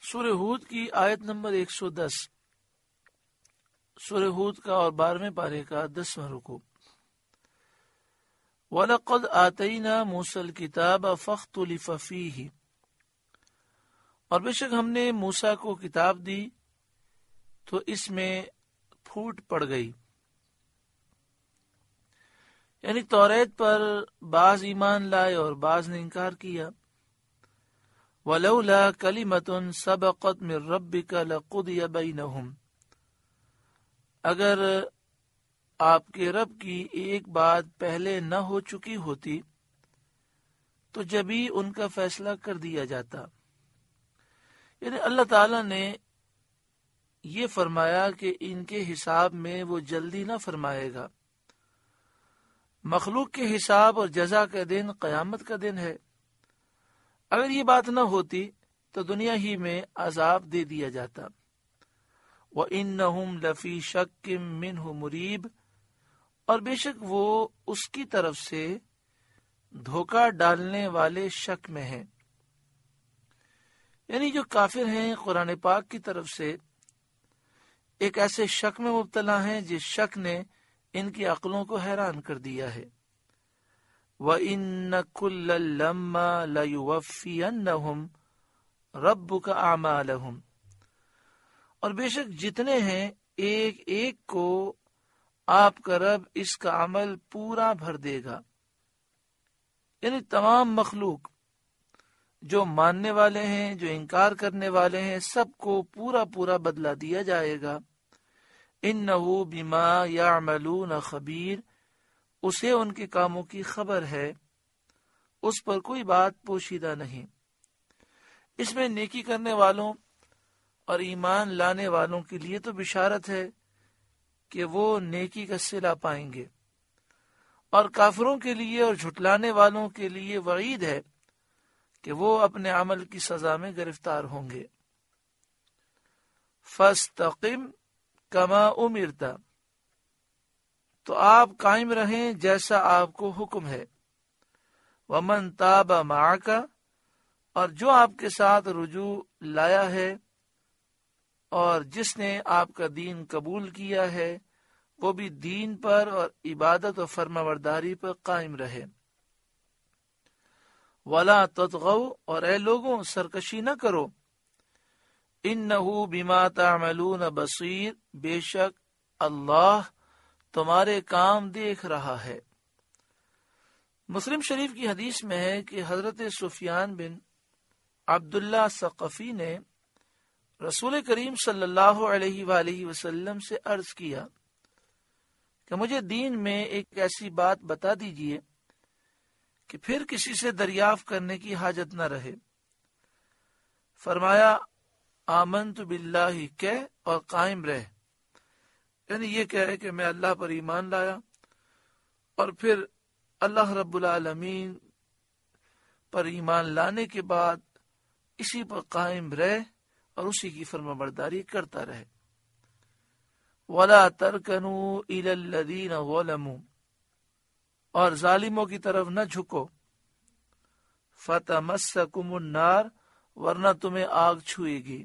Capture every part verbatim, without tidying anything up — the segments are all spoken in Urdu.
سورہ ہود کی آیت نمبر ایک سو دس، سورہ ہود کا اور بارہویں پارے کا دسواں رکوع۔ وَلَقَدْ آتَيْنَا مُوسَى الْكِتَابَ فَاخْتُلِفَ فِيهِ، اور بے شک ہم نے موسیٰ کو کتاب دی تو اس میں پھوٹ پڑ گئی، یعنی توریت پر بعض ایمان لائے اور بعض نے انکار کیا۔ وَلَوْلَا كَلِمَةٌ سَبَقَتْ مِن رَبِّكَ لَقُضِيَ بَيْنَهُمْ، اگر آپ کے رب کی ایک بات پہلے نہ ہو چکی ہوتی تو جبھی ان کا فیصلہ کر دیا جاتا۔ یعنی اللہ تعالی نے یہ فرمایا کہ ان کے حساب میں وہ جلدی نہ فرمائے گا۔ مخلوق کے حساب اور جزا کا دن قیامت کا دن ہے۔ اگر یہ بات نہ ہوتی تو دنیا ہی میں عذاب دے دیا جاتا۔ وَإِنَّهُمْ لَفِي شَكٍّ مِّنْهُ مُرِيبٍ، اور بے شک وہ اس کی طرف سے دھوکہ ڈالنے والے شک میں ہیں۔ یعنی جو کافر ہیں قرآن پاک کی طرف سے ایک ایسے شک میں مبتلا ہیں جس شک نے ان کی عقلوں کو حیران کر دیا ہے۔ وَإِنَّ كُلًّا لَمَّا لَيُوَفِّيَنَّهُمْ رَبُّكَ أَعْمَالَهُمْ، اور بے شک جتنے ہیں ایک ایک کو آپ کا رب اس کا عمل پورا بھر دے گا۔ یعنی تمام مخلوق جو ماننے والے ہیں، جو انکار کرنے والے ہیں، سب کو پورا پورا بدلہ دیا جائے گا۔ اِنَّهُ بِمَا يَعْمَلُونَ خَبِيرٌ، اسے ان کے کاموں کی خبر ہے، اس پر کوئی بات پوشیدہ نہیں۔ اس میں نیکی کرنے والوں اور ایمان لانے والوں کے لیے تو بشارت ہے کہ وہ نیکی کا صلہ پائیں گے، اور کافروں کے لیے اور جھٹلانے والوں کے لیے وعید ہے کہ وہ اپنے عمل کی سزا میں گرفتار ہوں گے۔ فَاسْتَقِمْ كَمَا أُمِرْتَ، تو آپ قائم رہیں جیسا آپ کو حکم ہے۔ وَمَن تَابَ مَعَكَ، اور جو آپ کے ساتھ رجوع لایا ہے اور جس نے آپ کا دین قبول کیا ہے، وہ بھی دین پر اور عبادت و فرمانبرداری پر قائم رہے۔ وَلَا تَطْغَوْا، اور اے لوگوں سرکشی نہ کرو۔ إِنَّهُ بِمَا تَعْمَلُونَ بَصِيرٌ، بے شک اللہ تمہارے کام دیکھ رہا ہے۔ مسلم شریف کی حدیث میں ہے کہ حضرت سفیان بن عبداللہ ثقفی نے رسول کریم صلی اللہ علیہ وآلہ وسلم سے عرض کیا کہ مجھے دین میں ایک ایسی بات بتا دیجئے کہ پھر کسی سے دریافت کرنے کی حاجت نہ رہے۔ فرمایا آمنت باللہ کہہ اور قائم رہ، یعنی یہ کہے کہ میں اللہ پر ایمان لایا، اور پھر اللہ رب العالمین پر ایمان لانے کے بعد اسی پر قائم رہ اور اسی کی فرمانبرداری کرتا رہے۔ وَلَا تَرْكَنُوا إِلَى الَّذِينَ ظَلَمُوا، اور ظالموں کی طرف نہ جھکو۔ فَتَمَسَّكُمُ النَّارُ، ورنہ تمہیں آگ چھوئے گی۔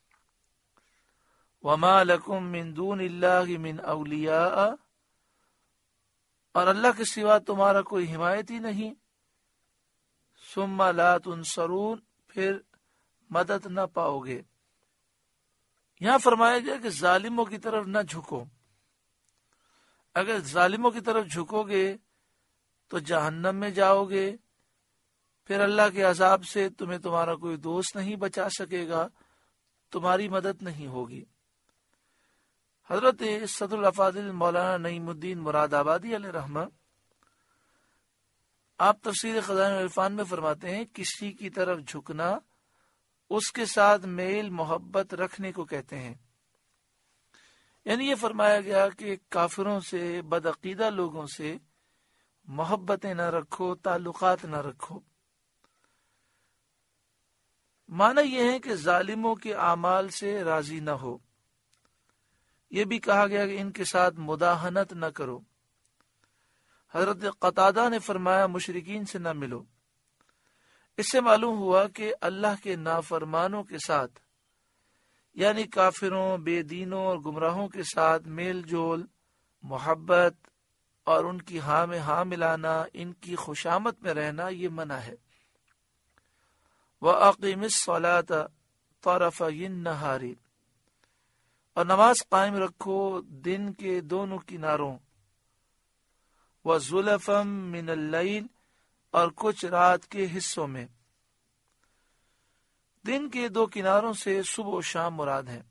وَمَا لَكُم مِّن دُونِ اللَّهِ مِنْ أَوْلِيَاءَ، اور اللہ کے سوا تمہارا کوئی حمایتی نہیں۔ ثُمَّ لَا تُنصَرُونَ، پھر مدد نہ پاؤ گے۔ یہاں فرمایا گیا کہ ظالموں کی طرف نہ جھکو۔ اگر ظالموں کی طرف جھکو گے تو جہنم میں جاؤ گے، پھر اللہ کے عذاب سے تمہیں تمہارا کوئی دوست نہیں بچا سکے گا، تمہاری مدد نہیں ہوگی۔ حضرت صدر الافاضل مولانا نعیم الدین مراد آبادی علیہ رحمہ، آپ تفسیر خزائن العرفان میں فرماتے ہیں کسی کی طرف جھکنا اس کے ساتھ میل محبت رکھنے کو کہتے ہیں۔ یعنی یہ فرمایا گیا کہ کافروں سے، بدعقیدہ لوگوں سے محبتیں نہ رکھو، تعلقات نہ رکھو۔ معنی یہ ہے کہ ظالموں کے اعمال سے راضی نہ ہو۔ یہ بھی کہا گیا کہ ان کے ساتھ مداہنت نہ کرو۔ حضرت قتادہ نے فرمایا مشرکین سے نہ ملو۔ اس سے معلوم ہوا کہ اللہ کے نافرمانوں کے ساتھ یعنی کافروں، بے دینوں اور گمراہوں کے ساتھ میل جول، محبت اور ان کی ہاں میں ہاں ملانا، ان کی خوشامد میں رہنا، یہ منع ہے۔ وَأَقِمِ الصَّلَاةَ طَرَفَيِ النَّهَارِ، اور نماز قائم رکھو دن کے دونوں کناروں، وَزُلَفًا مِّنَ اللَّيْلِ، اور کچھ رات کے حصوں میں۔ دن کے دو کناروں سے صبح و شام مراد ہے۔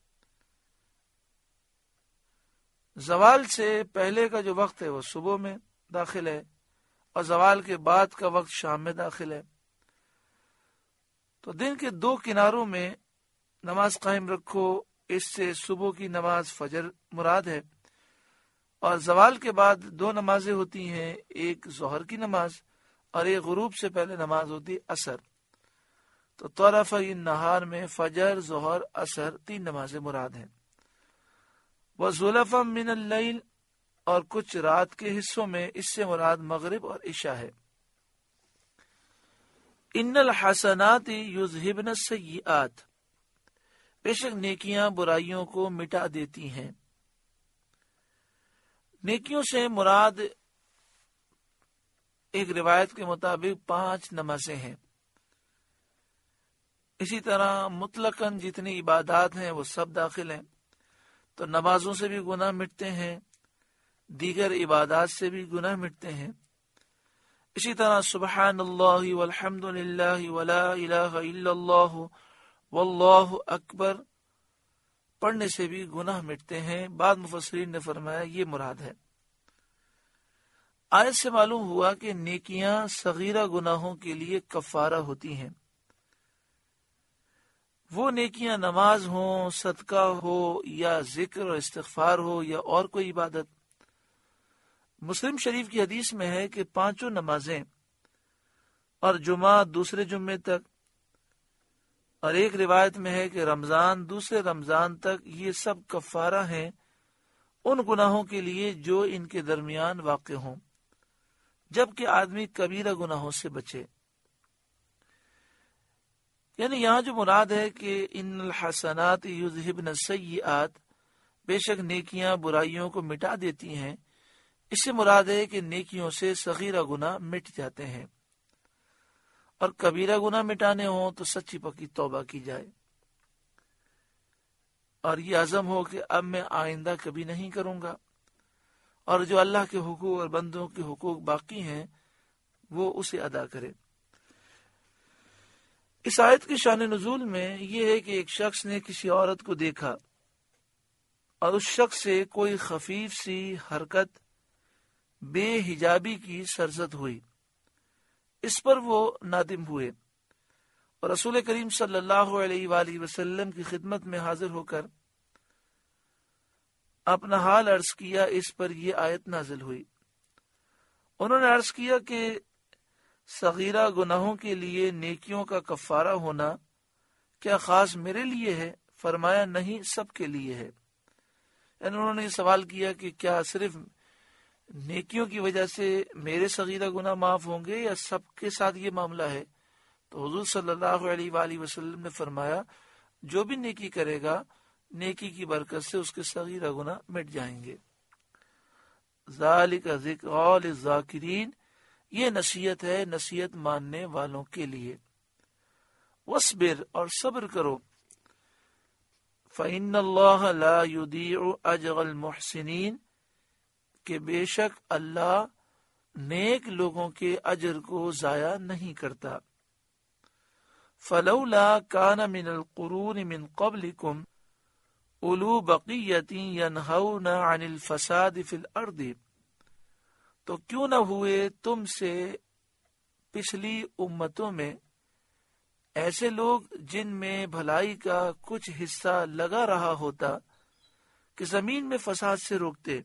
زوال سے پہلے کا جو وقت ہے وہ صبح میں داخل ہے، اور زوال کے بعد کا وقت شام میں داخل ہے۔ تو دن کے دو کناروں میں نماز قائم رکھو، اس سے صبح کی نماز فجر مراد ہے، اور زوال کے بعد دو نمازیں ہوتی ہیں، ایک ظہر کی نماز اور ایک غروب سے پہلے نماز ہوتی ہے عصر۔ تو طرفی النہار میں فجر، ظہر، عصر تین نمازیں مراد ہیں۔ وَزُلَفًا مِّنَ اللَّيْلِ، اور کچھ رات کے حصوں میں، اس سے مراد مغرب اور عشاء ہے۔ ان الحسنات یذہبن السیئات، بے شک نیکیاں برائیوں کو مٹا دیتی ہیں۔ نیکیوں سے مراد ایک روایت کے مطابق پانچ نمازیں ہیں۔ اسی طرح مطلقاً جتنی عبادات ہیں وہ سب داخل ہیں، تو نمازوں سے بھی گناہ مٹتے ہیں، دیگر عبادات سے بھی گناہ مٹتے ہیں۔ اسی طرح سبحان اللہ والحمد للہ ولا الہ الا اللہ واللہ اکبر پڑھنے سے بھی گناہ مٹتے ہیں۔ بعض مفسرین نے فرمایا یہ مراد ہے۔ آیت سے معلوم ہوا کہ نیکیاں صغیرہ گناہوں کے لیے کفارہ ہوتی ہیں۔ وہ نیکیاں نماز ہوں، صدقہ ہو، یا ذکر اور استغفار ہو، یا اور کوئی عبادت۔ مسلم شریف کی حدیث میں ہے کہ پانچوں نمازیں اور جمعہ دوسرے جمعے تک، اور ایک روایت میں ہے کہ رمضان دوسرے رمضان تک، یہ سب کفارہ ہیں ان گناہوں کے لیے جو ان کے درمیان واقع ہوں، جبکہ آدمی کبیرہ گناہوں سے بچے۔ یعنی یہاں جو مراد ہے کہ ان الحسنات یذہبن السیئات، بے شک نیکیاں برائیوں کو مٹا دیتی ہیں، اس سے مراد ہے کہ نیکیوں سے صغیرہ گناہ مٹ جاتے ہیں، اور کبیرہ گناہ مٹانے ہوں تو سچی پکی توبہ کی جائے، اور یہ عزم ہو کہ اب میں آئندہ کبھی نہیں کروں گا، اور جو اللہ کے حقوق اور بندوں کے حقوق باقی ہیں وہ اسے ادا کرے۔ اس آیت کی شان نزول میں یہ ہے کہ ایک شخص نے کسی عورت کو دیکھا اور اس شخص سے کوئی خفیف سی حرکت بے حجابی کی سرزد ہوئی، اس پر وہ نادم ہوئے اور رسول کریم صلی اللہ علیہ وآلہ وسلم کی خدمت میں حاضر ہو کر اپنا حال عرض کیا۔ اس پر یہ آیت نازل ہوئی۔ انہوں نے عرض کیا کہ صغیرہ گناہوں کے لیے نیکیوں کا کفارہ ہونا کیا خاص میرے لیے ہے؟ فرمایا نہیں، سب کے لیے ہے۔ یعنی انہوں نے یہ سوال کیا کہ کیا صرف نیکیوں کی وجہ سے میرے صغیرہ گناہ معاف ہوں گے یا سب کے ساتھ یہ معاملہ ہے؟ تو حضور صلی اللہ علیہ وآلہ وسلم نے فرمایا جو بھی نیکی کرے گا نیکی کی برکت سے اس کے صغیرہ گناہ مٹ جائیں گے۔ ذالک ذکریٰ للذاکرین، یہ نصیحت ہے نصیحت ماننے والوں کے لیے۔ وَاصْبِرْ، اور صبر کرو۔ فَإِنَّ اللَّهَ لَا يُضِيعُ أَجْرَ الْمُحْسِنِينَ، کہ بے شک اللہ نیک لوگوں کے اجر کو ضائع نہیں کرتا۔ فَلَوْلَا كَانَ مِنَ الْقُرُونِ مِنْ قَبْلِكُمْ أُولُو بَقِيَّةٍ يَنْهَوْنَ عَنِ الْفَسَادِ فِي الْأَرْضِ، تو کیوں نہ ہوئے تم سے پچھلی امتوں میں ایسے لوگ جن میں بھلائی کا کچھ حصہ لگا رہا ہوتا کہ زمین میں فساد سے روکتے۔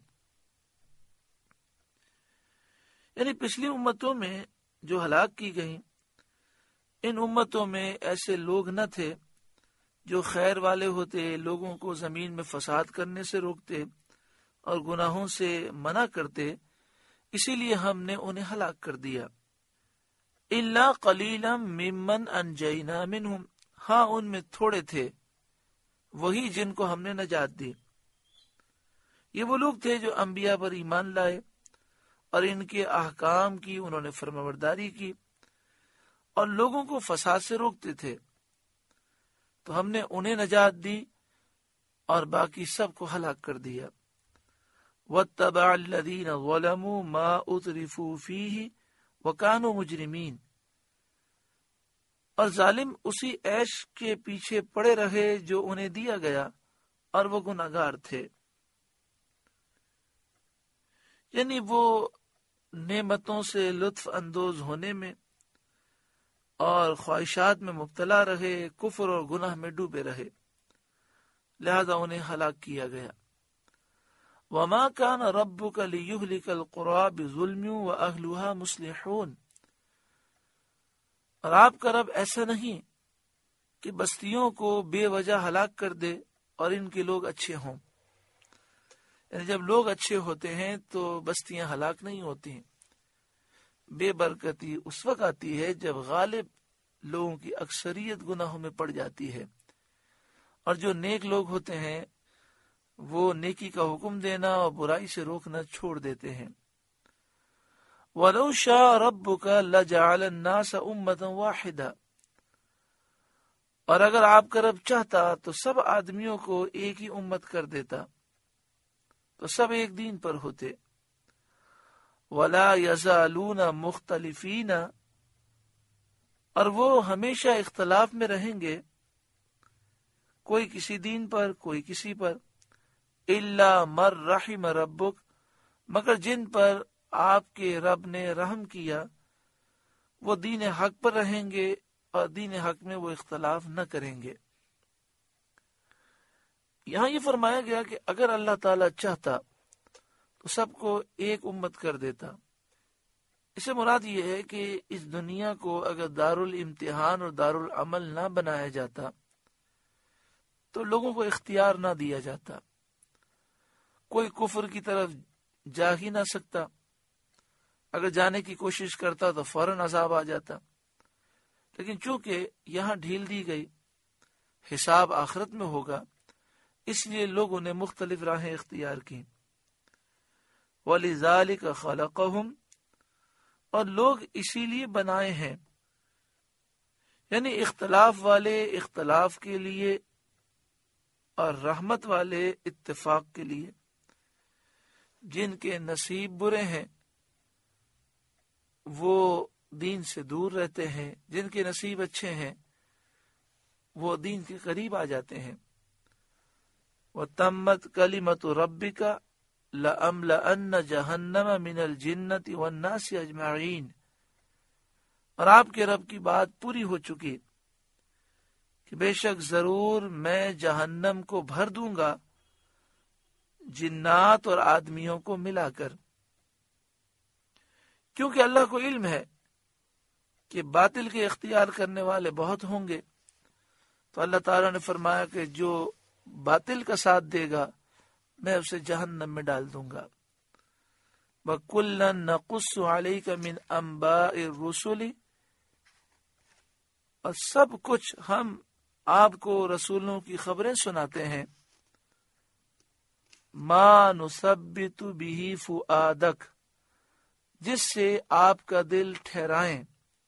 یعنی پچھلی امتوں میں جو ہلاک کی گئیں، ان امتوں میں ایسے لوگ نہ تھے جو خیر والے ہوتے، لوگوں کو زمین میں فساد کرنے سے روکتے اور گناہوں سے منع کرتے، اسی لیے ہم نے انہیں ہلاک کر دیا۔ إِلَّا قَلِيلًا مِّمَّنْ أَنْجَيْنَا مِنْهُمْ، ہاں ان میں تھوڑے تھے وہی جن کو ہم نے نجات دی۔ یہ وہ لوگ تھے جو انبیاء پر ایمان لائے اور ان کے احکام کی انہوں نے فرمانبرداری کی اور لوگوں کو فساد سے روکتے تھے، تو ہم نے انہیں نجات دی اور باقی سب کو ہلاک کر دیا۔ وَاتَّبَعَ الَّذِينَ ظَلَمُوا مَا أُتْرِفُوا فِيهِ وَكَانُوا مُجْرِمِينَ، اور ظالم اسی عیش کے پیچھے پڑے رہے جو انہیں دیا گیا اور وہ گناہگار تھے۔ یعنی وہ نعمتوں سے لطف اندوز ہونے میں اور خواہشات میں مبتلا رہے، کفر اور گناہ میں ڈوبے رہے، لہذا انہیں ہلاک کیا گیا۔ وَمَا كَانَ رَبُّكَ لِيُهْلِكَ الْقُرَىٰ بِظُلْمٍ وَأَهْلُهَا مُصْلِحُونَ، اور آپ کا رب ایسا نہیں کہ بستیوں کو بے وجہ ہلاک کر دے اور ان کے لوگ اچھے ہوں۔ یعنی جب لوگ اچھے ہوتے ہیں تو بستیاں ہلاک نہیں ہوتی ہیں۔ بے برکتی اس وقت آتی ہے جب غالب لوگوں کی اکثریت گناہوں میں پڑ جاتی ہے، اور جو نیک لوگ ہوتے ہیں وہ نیکی کا حکم دینا اور برائی سے روکنا چھوڑ دیتے ہیں۔ وَلَوْ شَاءَ رَبُّكَ لَجَعَلَ النَّاسَ أُمَّةً وَاحِدَةً، اور اگر آپ کا رب چاہتا تو سب آدمیوں کو ایک ہی امت کر دیتا، تو سب ایک دین پر ہوتے۔ وَلَا يَزَالُونَ مُخْتَلِفِينَ، اور وہ ہمیشہ اختلاف میں رہیں گے، کوئی کسی دین پر کوئی کسی پر۔ إِلَّا مَن رَحِمَ رَبُّكَ، مگر جن پر آپ کے رب نے رحم کیا وہ دین حق پر رہیں گے اور دین حق میں وہ اختلاف نہ کریں گے۔ یہاں یہ فرمایا گیا کہ اگر اللہ تعالی چاہتا تو سب کو ایک امت کر دیتا۔ اس سے مراد یہ ہے کہ اس دنیا کو اگر دارالامتحان اور دارالعمل نہ بنایا جاتا تو لوگوں کو اختیار نہ دیا جاتا، کوئی کفر کی طرف جا ہی نہ سکتا، اگر جانے کی کوشش کرتا تو فوراً عذاب آ جاتا۔ لیکن چونکہ یہاں ڈھیل دی گئی، حساب آخرت میں ہوگا، اس لیے لوگوں نے مختلف راہیں اختیار کی۔ وَلِذَلِكَ خَلَقَهُمْ، اور لوگ اسی لیے بنائے ہیں، یعنی اختلاف والے اختلاف کے لیے اور رحمت والے اتفاق کے لیے۔ جن کے نصیب برے ہیں وہ دین سے دور رہتے ہیں، جن کے نصیب اچھے ہیں وہ دین کے قریب آ جاتے ہیں۔ وَتَمَّتْ كَلِمَةُ رَبِّكَ لَأَمْلَأَنَّ جَهَنَّمَ مِنَ الْجِنَّةِ وَالنَّاسِ أَجْمَعِينَ، اور آپ کے رب کی بات پوری ہو چکی کہ بے شک ضرور میں جہنم کو بھر دوں گا جنات اور آدمیوں کو ملا کر، کیونکہ اللہ کو علم ہے کہ باطل کے اختیار کرنے والے بہت ہوں گے، تو اللہ تعالیٰ نے فرمایا کہ جو باطل کا ساتھ دے گا میں اسے جہنم میں ڈال دوں گا۔ وَكُلًّا نَقُصُّ عَلَيْكَ مِنْ أَنْبَاءِ الرُّسُلِ، اور سب کچھ ہم آپ کو رسولوں کی خبریں سناتے ہیں۔ مَا نُثَبِّتُ بِهِ فُؤَادَكَ، جس سے آپ کا دل ٹھہرائیں۔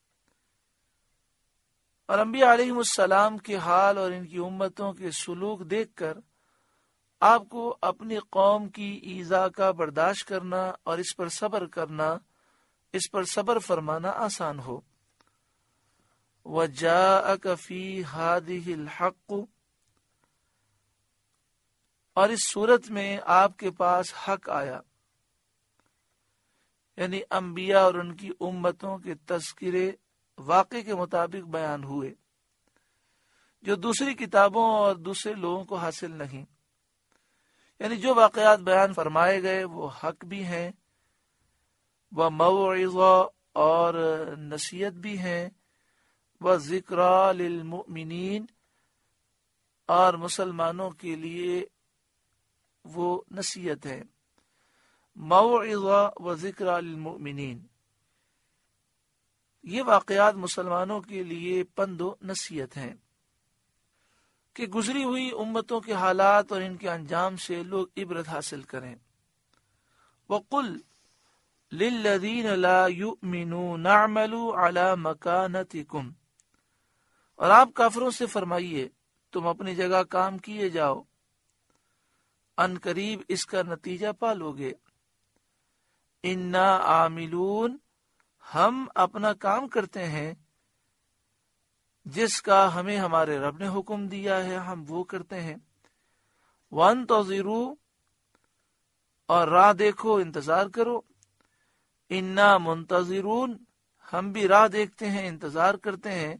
اور انبیاء علیہ السلام کے حال اور ان کی امتوں کے سلوک دیکھ کر آپ کو اپنی قوم کی ایذا کا برداشت کرنا اور اس پر صبر کرنا، اس پر صبر فرمانا آسان ہو۔ وَجَاءَكَ فِي هَذِهِ الْحَقُّ، اور اس صورت میں آپ کے پاس حق آیا، یعنی انبیاء اور ان کی امتوں کے تذکرے واقع کے مطابق بیان ہوئے جو دوسری کتابوں اور دوسرے لوگوں کو حاصل نہیں، یعنی جو واقعات بیان فرمائے گئے وہ حق بھی ہیں، وہ موعظہ اور نصیحت بھی ہیں، وہ ذکریٰ للمؤمنین، اور مسلمانوں کے لیے وہ نصیحت ہے۔ موعظہ و ذکریٰ للمؤمنین، یہ واقعات مسلمانوں کے لیے پند و نصیحت ہیں۔ کہ گزری ہوئی امتوں کے حالات اور ان کے انجام سے لوگ عبرت حاصل کریں۔ وَقُلْ لِلَّذِينَ لَا يُؤْمِنُونَ اعْمَلُوا عَلَى مَكَانَتِكُمْ، اور آپ کافروں سے فرمائیے تم اپنی جگہ کام کیے جاؤ، ان قریب اس کا نتیجہ پالو گے۔ اِنَّا عَامِلُونَ، ہم اپنا کام کرتے ہیں، جس کا ہمیں ہمارے رب نے حکم دیا ہے ہم وہ کرتے ہیں۔ وَانتَظِرُوا، اور راہ دیکھو، انتظار کرو۔ اِنَّا مُنتَظِرُونَ، ہم بھی راہ دیکھتے ہیں، انتظار کرتے ہیں،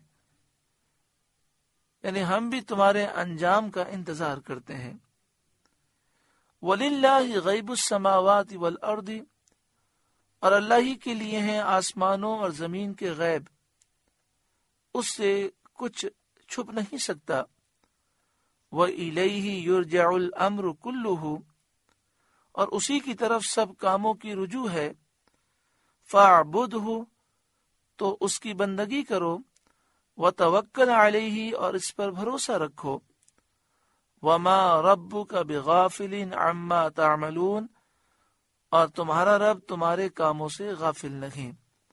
یعنی ہم بھی تمہارے انجام کا انتظار کرتے ہیں۔ وَلِلَّهِ غَيْبُ السَّمَاوَاتِ وَالْأَرْضِ، اور اللہ ہی کے لیے ہیں آسمانوں اور زمین کے غیب، اس سے کچھ چھپ نہیں سکتا۔ وَإِلَيْهِ يُرْجَعُ الْأَمْرُ كُلُّهُ، اور اسی کی طرف سب کاموں کی رجوع ہے۔ فَاعْبُدْهُ، تو اس کی بندگی کرو۔ وَتَوَكَّلْ عَلَيْهِ، اور اس پر بھروسہ رکھو۔ وَمَا رَبُّكَ بِغَافِلٍ عَمَّا تَعْمَلُونَ، اور تمہارا رب تمہارے کاموں سے غافل نہیں۔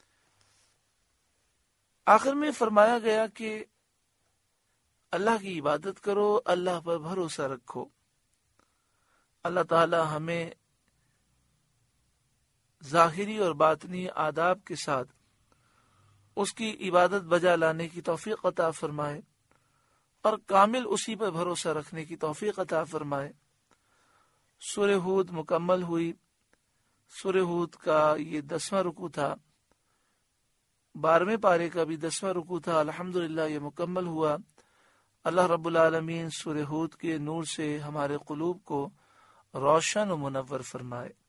آخر میں فرمایا گیا کہ اللہ کی عبادت کرو، اللہ پر بھروسہ رکھو۔ اللہ تعالی ہمیں ظاہری اور باطنی آداب کے ساتھ اس کی عبادت بجا لانے کی توفیق عطا فرمائے، اور کامل اسی پر بھروسہ رکھنے کی توفیق عطا فرمائے۔ سورہ ہود مکمل ہوئی۔ سورہ ہود کا یہ دسواں رکوع تھا، بارہویں پارے کا بھی دسواں رکوع تھا۔ الحمدللہ یہ مکمل ہوا۔ اللہ رب العالمین سورہ ہود کے نور سے ہمارے قلوب کو روشن و منور فرمائے۔